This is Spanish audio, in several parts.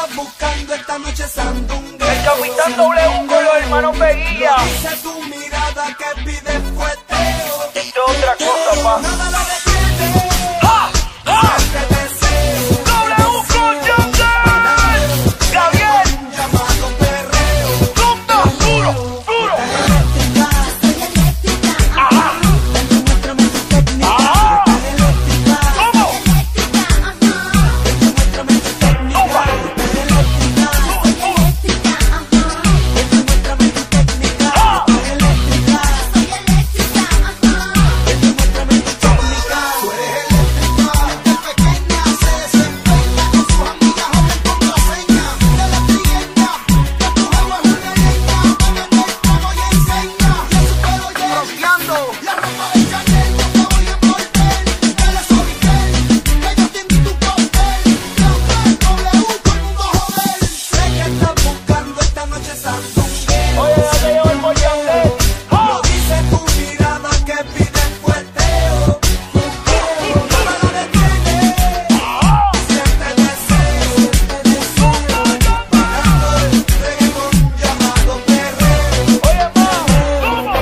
estás buscando esta noche, sandungue? El Capitán W con los hermanos Peguilla. Dice tu mirada que pide fueteo. Esto es otra cosa, pa. Nada lo detiene. ¡Ja! ¡Ja! Este deseo. W con Yandel. Gabriel. Un llamado perreo. ¡Zumba! ¡Duro! ¡Duro! ¡Ajá! ¡Ajá! ¿Cómo? ¡Toma! ¡Ah! Sé que estás buscando esta noche, sandungue. Oye, ya te llevo el por Yandel. ¡Ja! Lo dice tu mirada que pide fueteo. Nada lo detiene. ¡Ah! Siente deseo. Bajando el reggaetón llamado perreo. Oye, ma. ¿Cómo?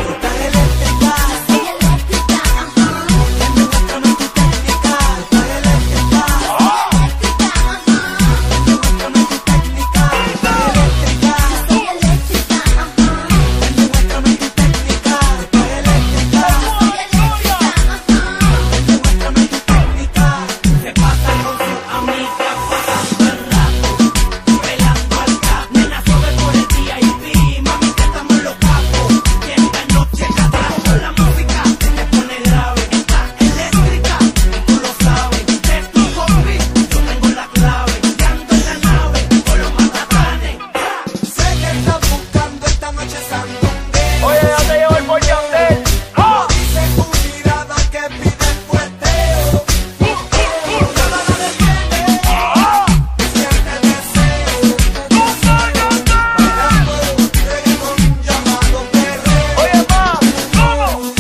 Sé que estás buscando esta noche, sandungue. Oye, ya te llevo el por Yandel. ¡Ja! Dice tu mirada que pide fueteo. Nada lo detiene. ¡Ah! Siente deseo. Bajando el reggaetón llamado perreo. Oye, ma. ¿Cómo?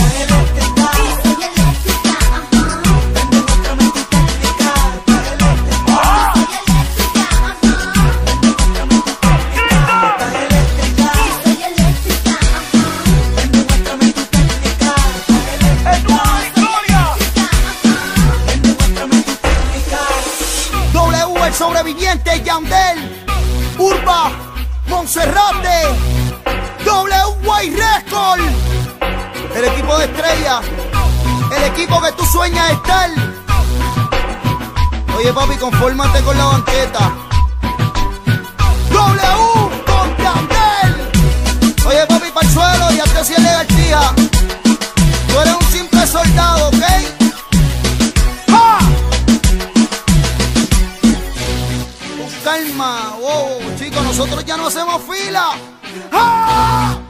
¡Es nueva victoria! W, el sobreviviente, Yandel, Urba, Monserrate, W Record, el equipo de estrella, el equipo que tú sueñas estar. Oye papi, confórmate con la banqueta. W con Yandel. Oye papi, pa'l suelo y hazte así el García. Tú eres un simple soldado, ¿ok? ¡Ja! Con calma, wow, chicos, nosotros ya no hacemos fila. ¡Ah!